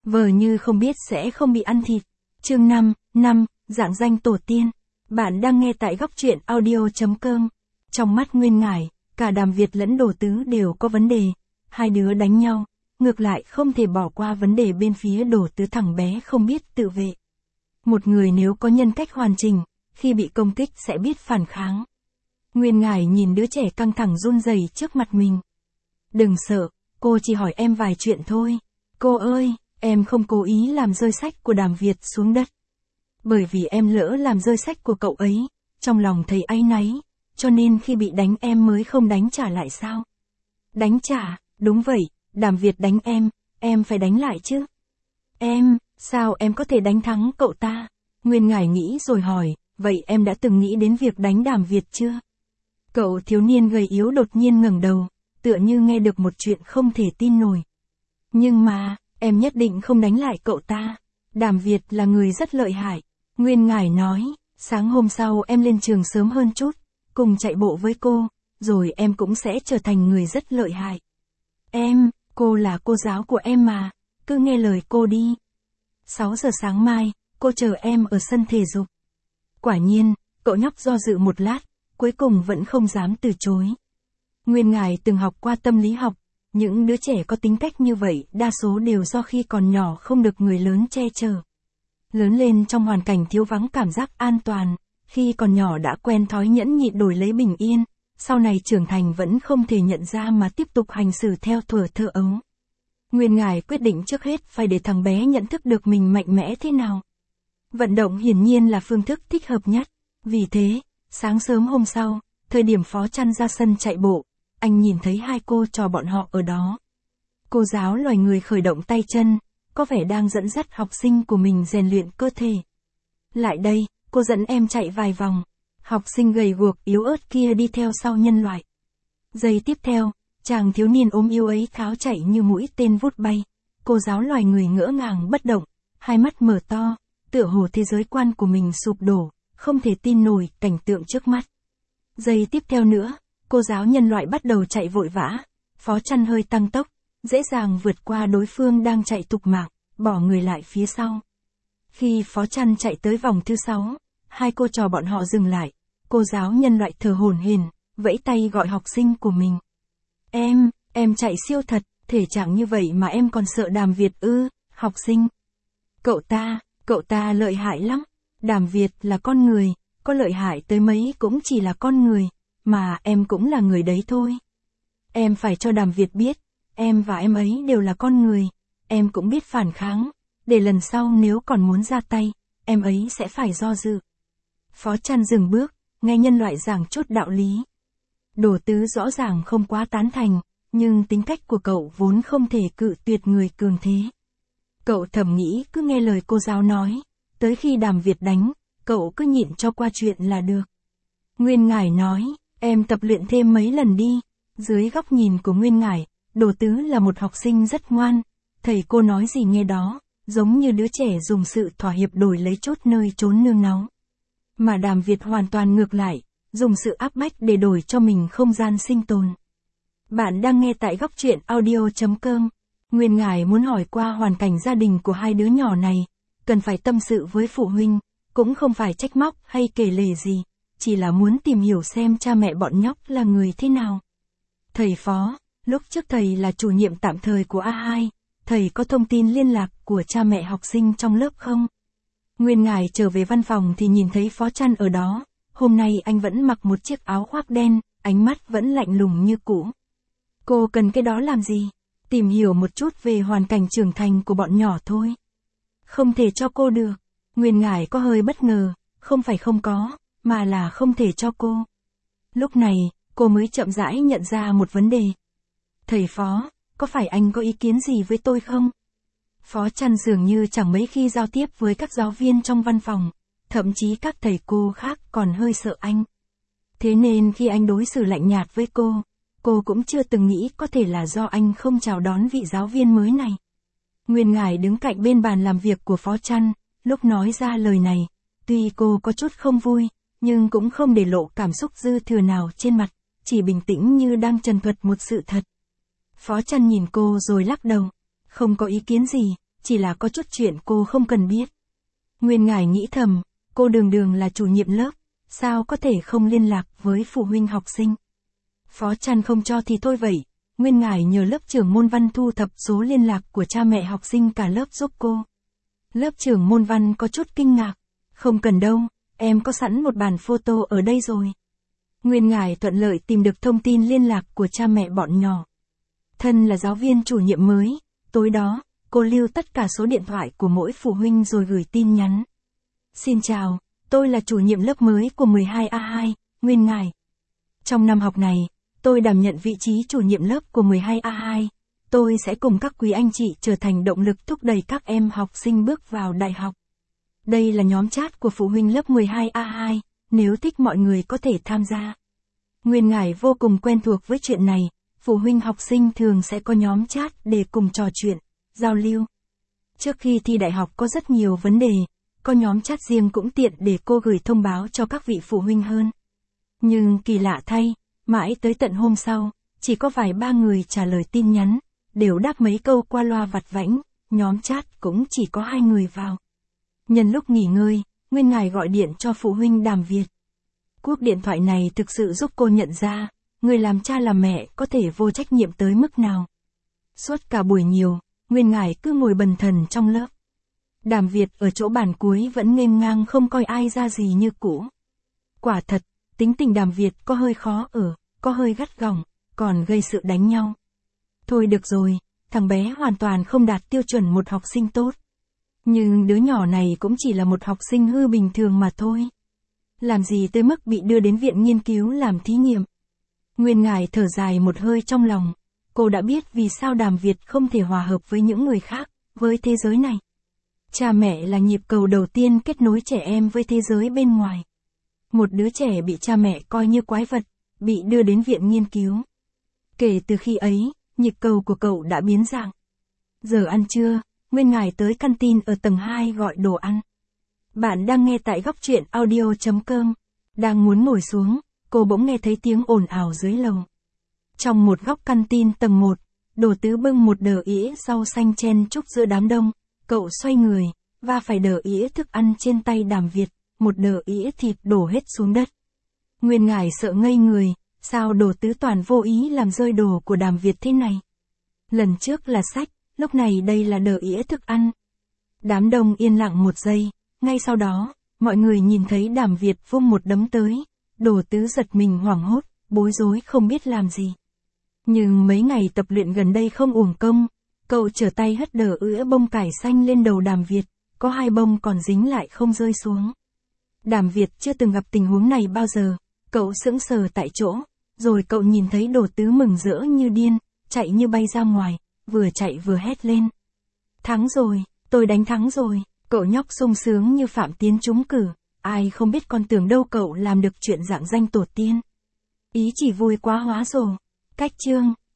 Vờ như không biết sẽ không bị ăn thịt. Chương 5, dạng danh tổ tiên. Bạn đang nghe tại góc truyện audio.com. Trong mắt Nguyên Ngải, cả Đàm Việt lẫn Đồ Tứ đều có vấn đề. Hai đứa đánh nhau, ngược lại không thể bỏ qua vấn đề bên phía Đồ Tứ, thằng bé không biết tự vệ. Một người nếu có nhân cách hoàn chỉnh, khi bị công kích sẽ biết phản kháng. Nguyên Ngải nhìn đứa trẻ căng thẳng run rẩy trước mặt mình. Đừng sợ, cô chỉ hỏi em vài chuyện thôi. Cô ơi, em không cố ý làm rơi sách của Đàm Việt xuống đất. Bởi vì em lỡ làm rơi sách của cậu ấy, trong lòng thấy áy náy, cho nên khi bị đánh em mới không đánh trả lại sao? Đánh trả, đúng vậy, Đàm Việt đánh em phải đánh lại chứ. Sao em có thể đánh thắng cậu ta? Nguyên Ngải nghĩ rồi hỏi, vậy em đã từng nghĩ đến việc đánh Đàm Việt chưa? Cậu thiếu niên gầy yếu đột nhiên ngẩng đầu, tựa như nghe được một chuyện không thể tin nổi. Nhưng mà, em nhất định không đánh lại cậu ta. Đàm Việt là người rất lợi hại. Nguyên Ngải nói, sáng hôm sau em lên trường sớm hơn chút, cùng chạy bộ với cô, rồi em cũng sẽ trở thành người rất lợi hại. Cô là cô giáo của em mà, cứ nghe lời cô đi. 6 giờ sáng mai, cô chờ em ở sân thể dục. Quả nhiên, cậu nhóc do dự một lát, cuối cùng vẫn không dám từ chối. Nguyên Ngải từng học qua tâm lý học, những đứa trẻ có tính cách như vậy đa số đều do khi còn nhỏ không được người lớn che chở. Lớn lên trong hoàn cảnh thiếu vắng cảm giác an toàn, khi còn nhỏ đã quen thói nhẫn nhịn đổi lấy bình yên, sau này trưởng thành vẫn không thể nhận ra mà tiếp tục hành xử theo thuở thơ ấu. Nguyên Ngải quyết định trước hết phải để thằng bé nhận thức được mình mạnh mẽ thế nào. Vận động hiển nhiên là phương thức thích hợp nhất, vì thế, sáng sớm hôm sau, thời điểm Phó Trăn ra sân chạy bộ, anh nhìn thấy hai cô trò bọn họ ở đó. Cô giáo loài người khởi động tay chân, có vẻ đang dẫn dắt học sinh của mình rèn luyện cơ thể. Lại đây, cô dẫn em chạy vài vòng. Học sinh gầy guộc yếu ớt kia đi theo sau nhân loại. Giây tiếp theo, chàng thiếu niên ốm yếu ấy tháo chạy như mũi tên vút bay. Cô giáo loài người ngỡ ngàng bất động, hai mắt mở to, tựa hồ thế giới quan của mình sụp đổ, không thể tin nổi cảnh tượng trước mắt. Giây tiếp theo nữa, cô giáo nhân loại bắt đầu chạy vội vã. Phó Trăn hơi tăng tốc, dễ dàng vượt qua đối phương đang chạy thục mạng, bỏ người lại phía sau. Khi Phó Trăn chạy tới vòng thứ 6, hai cô trò bọn họ dừng lại. Cô giáo nhân loại thở hổn hển, vẫy tay gọi học sinh của mình. Em chạy siêu thật, thể trạng như vậy mà em còn sợ Đàm Việt ư? Học sinh. Cậu ta lợi hại lắm. Đàm Việt là con người, có lợi hại tới mấy cũng chỉ là con người, mà em cũng là người đấy thôi. Em phải cho Đàm Việt biết, em và em ấy đều là con người, em cũng biết phản kháng, để lần sau nếu còn muốn ra tay, em ấy sẽ phải do dự. Phó Trăn dừng bước, nghe nhân loại giảng chút đạo lý. Đồ Tứ rõ ràng không quá tán thành, nhưng tính cách của cậu vốn không thể cự tuyệt người cường thế. Cậu thầm nghĩ cứ nghe lời cô giáo nói, tới khi Đàm Việt đánh, cậu cứ nhịn cho qua chuyện là được. Nguyên Ngải nói, em tập luyện thêm mấy lần đi. Dưới góc nhìn của Nguyên Ngải, Đồ Tứ là một học sinh rất ngoan, thầy cô nói gì nghe đó, giống như đứa trẻ dùng sự thỏa hiệp đổi lấy chốt nơi trốn nương náu. Mà Đàm Việt hoàn toàn ngược lại, dùng sự áp bách để đổi cho mình không gian sinh tồn. Bạn đang nghe tại góc truyện audio.com. Nguyên Ngải muốn hỏi qua hoàn cảnh gia đình của hai đứa nhỏ này, cần phải tâm sự với phụ huynh, cũng không phải trách móc hay kể lể gì, chỉ là muốn tìm hiểu xem cha mẹ bọn nhóc là người thế nào. Thầy Phó, lúc trước thầy là chủ nhiệm tạm thời của A2, thầy có thông tin liên lạc của cha mẹ học sinh trong lớp không? Nguyên Ngải trở về văn phòng thì nhìn thấy Phó Trăn ở đó, hôm nay anh vẫn mặc một chiếc áo khoác đen, ánh mắt vẫn lạnh lùng như cũ. Cô cần cái đó làm gì? Tìm hiểu một chút về hoàn cảnh trưởng thành của bọn nhỏ thôi. Không thể cho cô được. Nguyên Ngải có hơi bất ngờ, không phải không có, mà là không thể cho cô. Lúc này, cô mới chậm rãi nhận ra một vấn đề. Thầy Phó, có phải anh có ý kiến gì với tôi không? Phó Trăn dường như chẳng mấy khi giao tiếp với các giáo viên trong văn phòng, thậm chí các thầy cô khác còn hơi sợ anh. Thế nên khi anh đối xử lạnh nhạt với cô cũng chưa từng nghĩ có thể là do anh không chào đón vị giáo viên mới này. Nguyên Ngải đứng cạnh bên bàn làm việc của Phó Trăn, lúc nói ra lời này, tuy cô có chút không vui, nhưng cũng không để lộ cảm xúc dư thừa nào trên mặt, chỉ bình tĩnh như đang trần thuật một sự thật. Phó Trăn nhìn cô rồi lắc đầu, không có ý kiến gì, chỉ là có chút chuyện cô không cần biết. Nguyên Ngải nghĩ thầm, cô đường đường là chủ nhiệm lớp, sao có thể không liên lạc với phụ huynh học sinh. Phó Trăn không cho thì thôi vậy, Nguyên Ngải nhờ lớp trưởng môn văn thu thập số liên lạc của cha mẹ học sinh cả lớp giúp cô. Lớp trưởng môn văn có chút kinh ngạc, không cần đâu, em có sẵn một bản photo ở đây rồi. Nguyên Ngải thuận lợi tìm được thông tin liên lạc của cha mẹ bọn nhỏ. Thân là giáo viên chủ nhiệm mới, tối đó, cô lưu tất cả số điện thoại của mỗi phụ huynh rồi gửi tin nhắn. Xin chào, tôi là chủ nhiệm lớp mới của 12A2, Nguyên Ngải. Trong năm học này, tôi đảm nhận vị trí chủ nhiệm lớp của 12A2. Tôi sẽ cùng các quý anh chị trở thành động lực thúc đẩy các em học sinh bước vào đại học. Đây là nhóm chat của phụ huynh lớp 12A2, nếu thích mọi người có thể tham gia. Nguyên Ngải vô cùng quen thuộc với chuyện này, phụ huynh học sinh thường sẽ có nhóm chat để cùng trò chuyện, giao lưu. Trước khi thi đại học có rất nhiều vấn đề, có nhóm chat riêng cũng tiện để cô gửi thông báo cho các vị phụ huynh hơn. Nhưng kỳ lạ thay, mãi tới tận hôm sau, chỉ có vài ba người trả lời tin nhắn, đều đáp mấy câu qua loa vặt vãnh, nhóm chat cũng chỉ có 2 người vào. Nhân lúc nghỉ ngơi, Nguyên Ngải gọi điện cho phụ huynh Đàm Việt. Cuộc điện thoại này thực sự giúp cô nhận ra, người làm cha làm mẹ có thể vô trách nhiệm tới mức nào. Suốt cả buổi nhiều, Nguyên Ngải cứ ngồi bần thần trong lớp. Đàm Việt ở chỗ bàn cuối vẫn nghênh ngang không coi ai ra gì như cũ. Quả thật, tính tình Đàm Việt có hơi khó ở, có hơi gắt gỏng, còn gây sự đánh nhau. Thôi được rồi, thằng bé hoàn toàn không đạt tiêu chuẩn một học sinh tốt. Nhưng đứa nhỏ này cũng chỉ là một học sinh hư bình thường mà thôi. Làm gì tới mức bị đưa đến viện nghiên cứu làm thí nghiệm. Nguyên Ngải thở dài một hơi trong lòng. Cô đã biết vì sao Đàm Việt không thể hòa hợp với những người khác, với thế giới này. Cha mẹ là nhịp cầu đầu tiên kết nối trẻ em với thế giới bên ngoài. Một đứa trẻ bị cha mẹ coi như quái vật, bị đưa đến viện nghiên cứu. Kể từ khi ấy, nhịp cầu của cậu đã biến dạng. Giờ ăn trưa, Nguyên Ngải tới căn tin ở tầng 2 gọi đồ ăn. Bạn đang nghe tại góc truyện audio.com. Đang muốn ngồi xuống, cô bỗng nghe thấy tiếng ồn ào dưới lầu. Trong một góc căn tin tầng 1, Đồ Tứ bưng một đờ ĩa rau xanh chen chúc giữa đám đông. Cậu xoay người, và phải đờ ĩa thức ăn trên tay Đàm Việt, một đờ ĩa thịt đổ hết xuống đất. Nguyên Ngải sợ ngây người, sao Đồ Tứ toàn vô ý làm rơi đồ của Đàm Việt thế này? Lần trước là sách, lúc này đây là đờ ĩa thức ăn. Đám đông yên lặng một giây, ngay sau đó, mọi người nhìn thấy Đàm Việt vung một đấm tới. Đồ Tứ giật mình hoảng hốt, bối rối không biết làm gì. Nhưng mấy ngày tập luyện gần đây không uổng công, cậu trở tay hất đờ ĩa bông cải xanh lên đầu Đàm Việt, có 2 bông còn dính lại không rơi xuống. Đàm Việt chưa từng gặp tình huống này bao giờ, cậu sững sờ tại chỗ, rồi cậu nhìn thấy Đồ Tứ mừng rỡ như điên, chạy như bay ra ngoài, vừa chạy vừa hét lên. Thắng rồi, tôi đánh thắng rồi, cậu nhóc sung sướng như Phạm Tiến trúng cử, ai không biết con tưởng đâu cậu làm được chuyện rạng danh tổ tiên. Ý chỉ vui quá hóa rồ. Cách chương